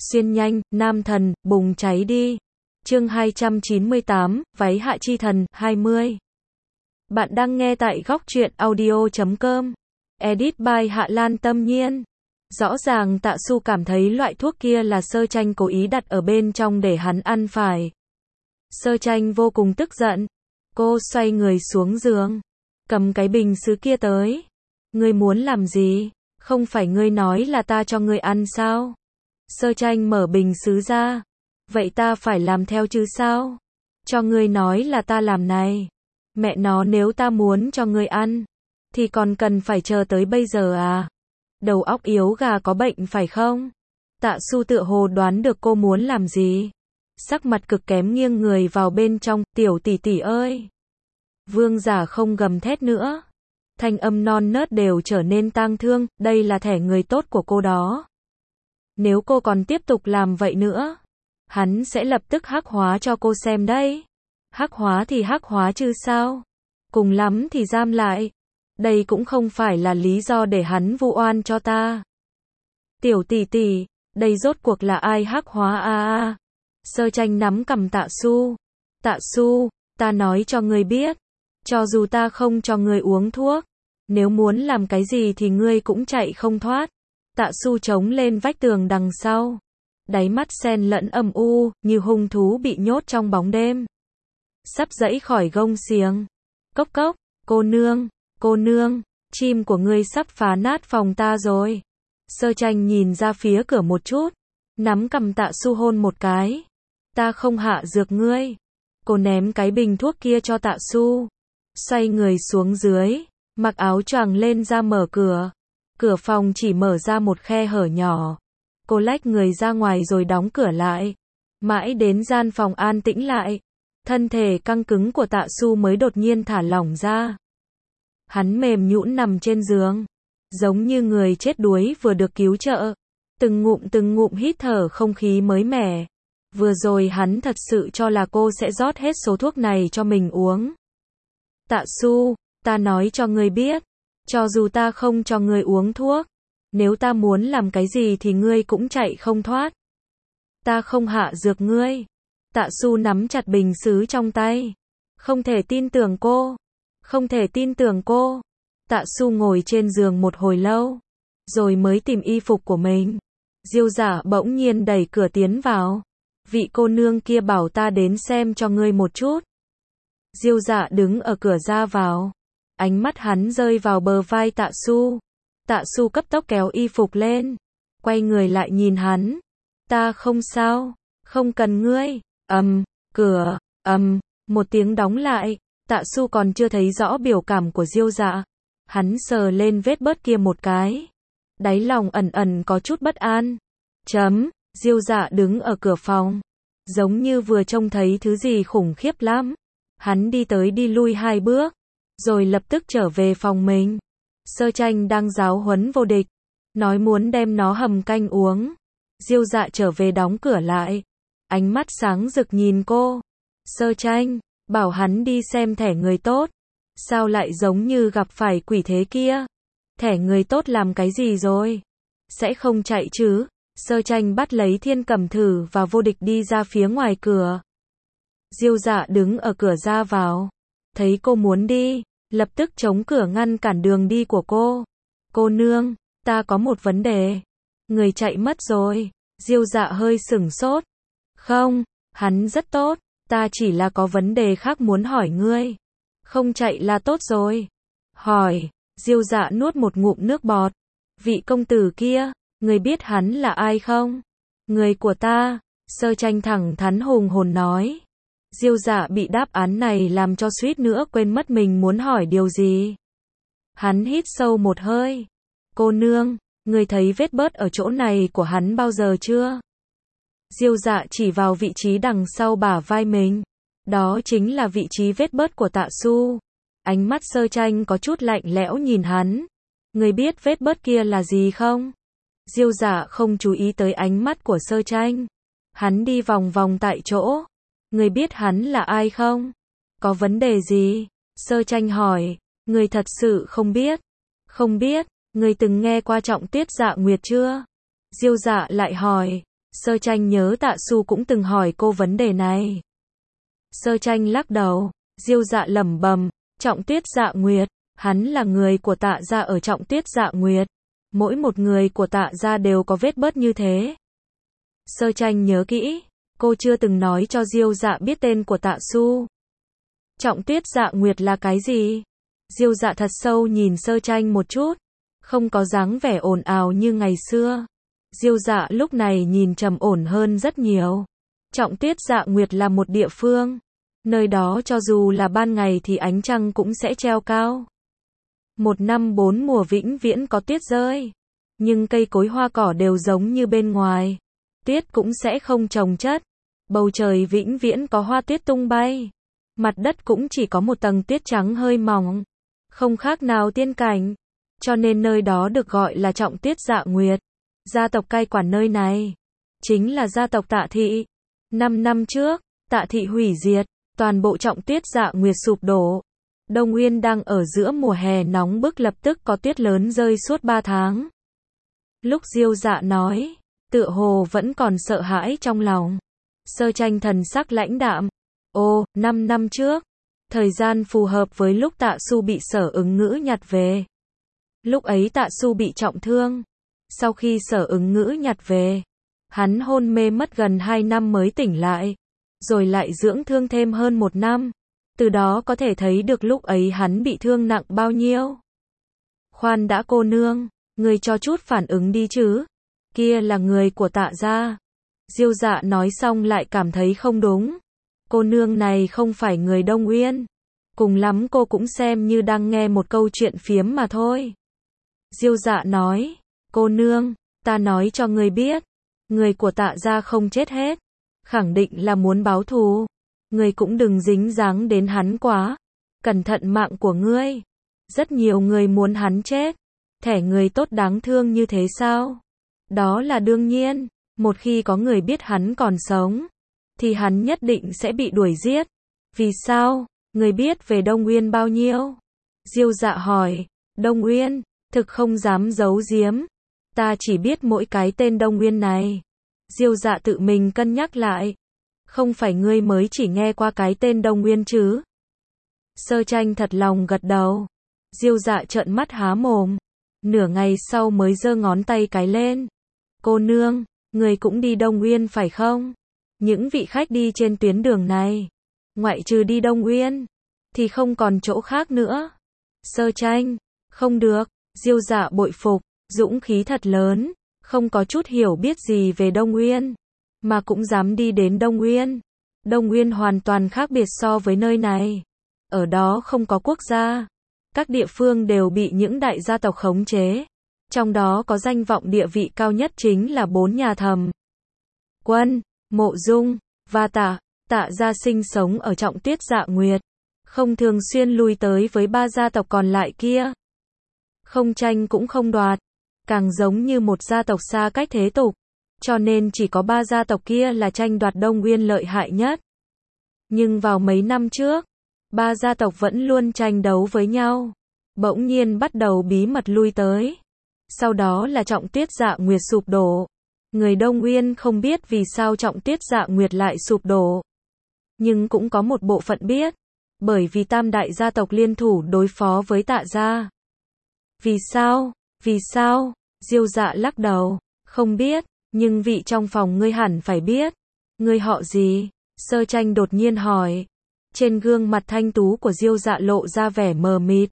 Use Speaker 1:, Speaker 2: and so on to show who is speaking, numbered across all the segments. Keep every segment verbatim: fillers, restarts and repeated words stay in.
Speaker 1: Xuyên nhanh, nam thần, bùng cháy đi. Chương hai trăm chín mươi tám, váy hạ chi thần, hai mươi. Bạn đang nghe tại góc truyện audio chấm com. Edit by Hạ Lan Tâm Nhiên. Rõ ràng Tạ Su cảm thấy loại thuốc kia là Sơ Tranh cố ý đặt ở bên trong để hắn ăn phải. Sơ Tranh vô cùng tức giận. Cô xoay người xuống giường. Cầm cái bình sứ kia tới. Ngươi muốn làm gì? Không phải ngươi nói là ta cho ngươi ăn sao? Sơ Tranh mở bình sứ ra. Vậy ta phải làm theo chứ sao? Cho ngươi nói là ta làm này. Mẹ nó, nếu ta muốn cho ngươi ăn, thì còn cần phải chờ tới bây giờ à? Đầu óc yếu gà có bệnh phải không? Tạ Su tựa hồ đoán được cô muốn làm gì. Sắc mặt cực kém nghiêng người vào bên trong, tiểu tỷ tỷ ơi. Vương giả không gầm thét nữa. Thanh âm non nớt đều trở nên tang thương, đây là thẻ người tốt của cô đó. Nếu cô còn tiếp tục làm vậy nữa, hắn sẽ lập tức hắc hóa cho cô xem đấy. Hắc hóa thì hắc hóa chứ sao? Cùng lắm thì giam lại. Đây cũng không phải là lý do để hắn vu oan cho ta. Tiểu tỷ tỷ, đây rốt cuộc là ai hắc hóa a a? Sơ Tranh nắm cầm Tạ Su. Tạ Su, ta nói cho ngươi biết, cho dù ta không cho ngươi uống thuốc, nếu muốn làm cái gì thì ngươi cũng chạy không thoát. Tạ Su chống lên vách tường đằng sau. Đáy mắt xen lẫn âm u, như hung thú bị nhốt trong bóng đêm. Sắp giãy khỏi gông xiềng. Cốc cốc, cô nương, cô nương, chim của ngươi sắp phá nát phòng ta rồi. Sơ Tranh nhìn ra phía cửa một chút, nắm cầm Tạ Su hôn một cái. Ta không hạ dược ngươi. Cô ném cái bình thuốc kia cho Tạ Su. Xoay người xuống dưới, mặc áo choàng lên ra mở cửa. Cửa phòng chỉ mở ra một khe hở nhỏ. Cô lách người ra ngoài rồi đóng cửa lại. Mãi đến gian phòng an tĩnh lại, thân thể căng cứng của Tạ Su mới đột nhiên thả lỏng ra. Hắn mềm nhũn nằm trên giường, giống như người chết đuối vừa được cứu trợ. Từng ngụm từng ngụm hít thở không khí mới mẻ. Vừa rồi hắn thật sự cho là cô sẽ rót hết số thuốc này cho mình uống. Tạ Su, ta nói cho ngươi biết, cho dù ta không cho ngươi uống thuốc, nếu ta muốn làm cái gì thì ngươi cũng chạy không thoát. Ta không hạ dược ngươi. Tạ Su nắm chặt bình sứ trong tay. Không thể tin tưởng cô. Không thể tin tưởng cô. Tạ Su ngồi trên giường một hồi lâu, rồi mới tìm y phục của mình. Diêu Dạ bỗng nhiên đẩy cửa tiến vào. Vị cô nương kia bảo ta đến xem cho ngươi một chút. Diêu Dạ đứng ở cửa ra vào. Ánh mắt hắn rơi vào bờ vai Tạ Su. Tạ Su cấp tốc kéo y phục lên. Quay người lại nhìn hắn. Ta không sao. Không cần ngươi. Ầm, cửa, ầm, một tiếng đóng lại. Tạ Su còn chưa thấy rõ biểu cảm của Diêu Dạ. Hắn sờ lên vết bớt kia một cái. Đáy lòng ẩn ẩn có chút bất an. Chấm, Diêu Dạ đứng ở cửa phòng. Giống như vừa trông thấy thứ gì khủng khiếp lắm. Hắn đi tới đi lui hai bước, rồi lập tức trở về phòng mình. Sơ Tranh đang giáo huấn Vô Địch, nói muốn đem nó hầm canh uống. Diêu Dạ trở về đóng cửa lại. Ánh mắt sáng rực nhìn cô. Sơ Tranh, bảo hắn đi xem thẻ người tốt. Sao lại giống như gặp phải quỷ thế kia? Thẻ người tốt làm cái gì rồi? Sẽ không chạy chứ? Sơ Tranh bắt lấy Thiên Cẩm Thử và Vô Địch đi ra phía ngoài cửa. Diêu Dạ đứng ở cửa ra vào. Thấy cô muốn đi, lập tức chống cửa ngăn cản đường đi của cô. Cô nương, ta có một vấn đề. Người chạy mất rồi. Diêu Dạ hơi sửng sốt. Không, hắn rất tốt. Ta chỉ là có vấn đề khác muốn hỏi ngươi. Không chạy là tốt rồi. Hỏi. Diêu Dạ nuốt một ngụm nước bọt. Vị công tử kia, người biết hắn là ai không? Người của ta. Sơ Tranh thẳng thắn hùng hồn nói. Diêu Dạ bị đáp án này làm cho suýt nữa quên mất mình muốn hỏi điều gì. Hắn hít sâu một hơi. Cô nương, người thấy vết bớt ở chỗ này của hắn bao giờ chưa? Diêu Dạ chỉ vào vị trí đằng sau bả vai mình. Đó chính là vị trí vết bớt của Tạ Su. Ánh mắt Sơ Tranh có chút lạnh lẽo nhìn hắn. Người biết vết bớt kia là gì không? Diêu Dạ không chú ý tới ánh mắt của Sơ Tranh. Hắn đi vòng vòng tại chỗ. Người biết hắn là ai không? Có vấn đề gì? Sơ Tranh hỏi. Người thật sự không biết? Không biết. Người từng nghe qua Trọng Tuyết Dạ Nguyệt chưa? Diêu Dạ lại hỏi. Sơ Tranh nhớ Tạ Su cũng từng hỏi cô vấn đề này. Sơ Tranh lắc đầu, Diêu Dạ lẩm bẩm, Trọng Tuyết Dạ Nguyệt, hắn là người của Tạ gia ở Trọng Tuyết Dạ Nguyệt. Mỗi một người của Tạ gia đều có vết bớt như thế. Sơ Tranh nhớ kỹ, cô chưa từng nói cho Diêu Dạ biết tên của Tạ Su. Trọng Tuyết Dạ Nguyệt là cái gì? Diêu Dạ thật sâu nhìn Sơ Tranh một chút, không có dáng vẻ ồn ào như ngày xưa. Diêu Dạ lúc này nhìn trầm ổn hơn rất nhiều. Trọng Tuyết Dạ Nguyệt là một địa phương, nơi đó cho dù là ban ngày thì ánh trăng cũng sẽ treo cao. Một năm bốn mùa vĩnh viễn có tuyết rơi, nhưng cây cối hoa cỏ đều giống như bên ngoài. Tuyết cũng sẽ không chồng chất, bầu trời vĩnh viễn có hoa tuyết tung bay. Mặt đất cũng chỉ có một tầng tuyết trắng hơi mỏng, không khác nào tiên cảnh, cho nên nơi đó được gọi là Trọng Tuyết Dạ Nguyệt. Gia tộc cai quản nơi này chính là gia tộc Tạ Thị. Năm năm trước, Tạ Thị hủy diệt, toàn bộ Trọng Tuyết Dạ Nguyệt sụp đổ. Đông Nguyên đang ở giữa mùa hè nóng bức, lập tức có tuyết lớn rơi suốt ba tháng. Lúc Diêu Dạ nói, tựa hồ vẫn còn sợ hãi trong lòng. Sơ Tranh thần sắc lãnh đạm. Ồ, năm năm trước, thời gian phù hợp với lúc Tạ Su bị Sở Ứng Ngữ nhặt về. Lúc ấy Tạ Su bị trọng thương. Sau khi Sở Ứng Ngữ nhặt về, hắn hôn mê mất gần hai năm mới tỉnh lại, rồi lại dưỡng thương thêm hơn một năm. Từ đó có thể thấy được lúc ấy hắn bị thương nặng bao nhiêu. Khoan đã cô nương, người cho chút phản ứng đi chứ. Kia là người của Tạ gia. Diêu Dạ nói xong lại cảm thấy không đúng. Cô nương này không phải người Đông Nguyên. Cùng lắm cô cũng xem như đang nghe một câu chuyện phiếm mà thôi. Diêu Dạ nói, cô nương, ta nói cho người biết, người của Tạ gia không chết hết, khẳng định là muốn báo thù. Người cũng đừng dính dáng đến hắn quá, cẩn thận mạng của ngươi. Rất nhiều người muốn hắn chết. Thẻ người tốt đáng thương như thế sao? Đó là đương nhiên, một khi có người biết hắn còn sống, thì hắn nhất định sẽ bị đuổi giết. Vì sao? Người biết về Đông Nguyên bao nhiêu? Diêu Dạ hỏi. Đông Nguyên, thực không dám giấu giếm. Ta chỉ biết mỗi cái tên Đông Nguyên này. Diêu Dạ tự mình cân nhắc lại. Không phải ngươi mới chỉ nghe qua cái tên Đông Nguyên chứ? Sơ Tranh thật lòng gật đầu. Diêu Dạ trợn mắt há mồm. Nửa ngày sau mới giơ ngón tay cái lên. Cô nương, người cũng đi Đông Nguyên phải không? Những vị khách đi trên tuyến đường này, ngoại trừ đi Đông Nguyên, thì không còn chỗ khác nữa. Sơ Tranh, không được. Diêu Dạ bội phục, dũng khí thật lớn, không có chút hiểu biết gì về Đông Nguyên, mà cũng dám đi đến Đông Nguyên. Đông Nguyên hoàn toàn khác biệt so với nơi này. Ở đó không có quốc gia. Các địa phương đều bị những đại gia tộc khống chế. Trong đó có danh vọng địa vị cao nhất chính là bốn nhà Thẩm Quân, Mộ Dung và Tạ. Tạ gia sinh sống ở Trọng Tuyết Dạ Nguyệt, không thường xuyên lui tới với ba gia tộc còn lại kia. Không tranh cũng không đoạt, càng giống như một gia tộc xa cách thế tục. Cho nên chỉ có ba gia tộc kia là tranh đoạt Đông Nguyên lợi hại nhất. Nhưng vào mấy năm trước, ba gia tộc vẫn luôn tranh đấu với nhau. Bỗng nhiên bắt đầu bí mật lui tới. Sau đó là Trọng Tuyết Dạ Nguyệt sụp đổ. Người Đông Nguyên không biết vì sao Trọng Tuyết Dạ Nguyệt lại sụp đổ. Nhưng cũng có một bộ phận biết. Bởi vì tam đại gia tộc liên thủ đối phó với Tạ gia. Vì sao? Vì sao? Diêu Dạ lắc đầu. Không biết, nhưng vị trong phòng ngươi hẳn phải biết. Ngươi họ gì? Sơ Tranh đột nhiên hỏi. Trên gương mặt thanh tú của Diêu Dạ lộ ra vẻ mờ mịt.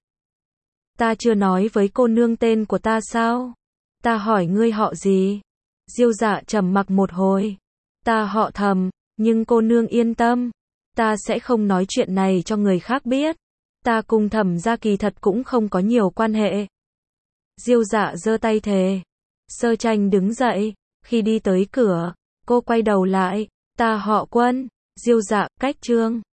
Speaker 1: Ta chưa nói với cô nương tên của ta sao? Ta hỏi ngươi họ gì? Diêu Dạ trầm mặc một hồi. Ta họ Thẩm, nhưng cô nương yên tâm. Ta sẽ không nói chuyện này cho người khác biết. Ta cùng Thẩm gia kỳ thật cũng không có nhiều quan hệ. Diêu Dạ giơ tay thề. Sơ Tranh đứng dậy. Khi đi tới cửa, cô quay đầu lại. Ta họ Quân. Diêu Dạ, cách Trương.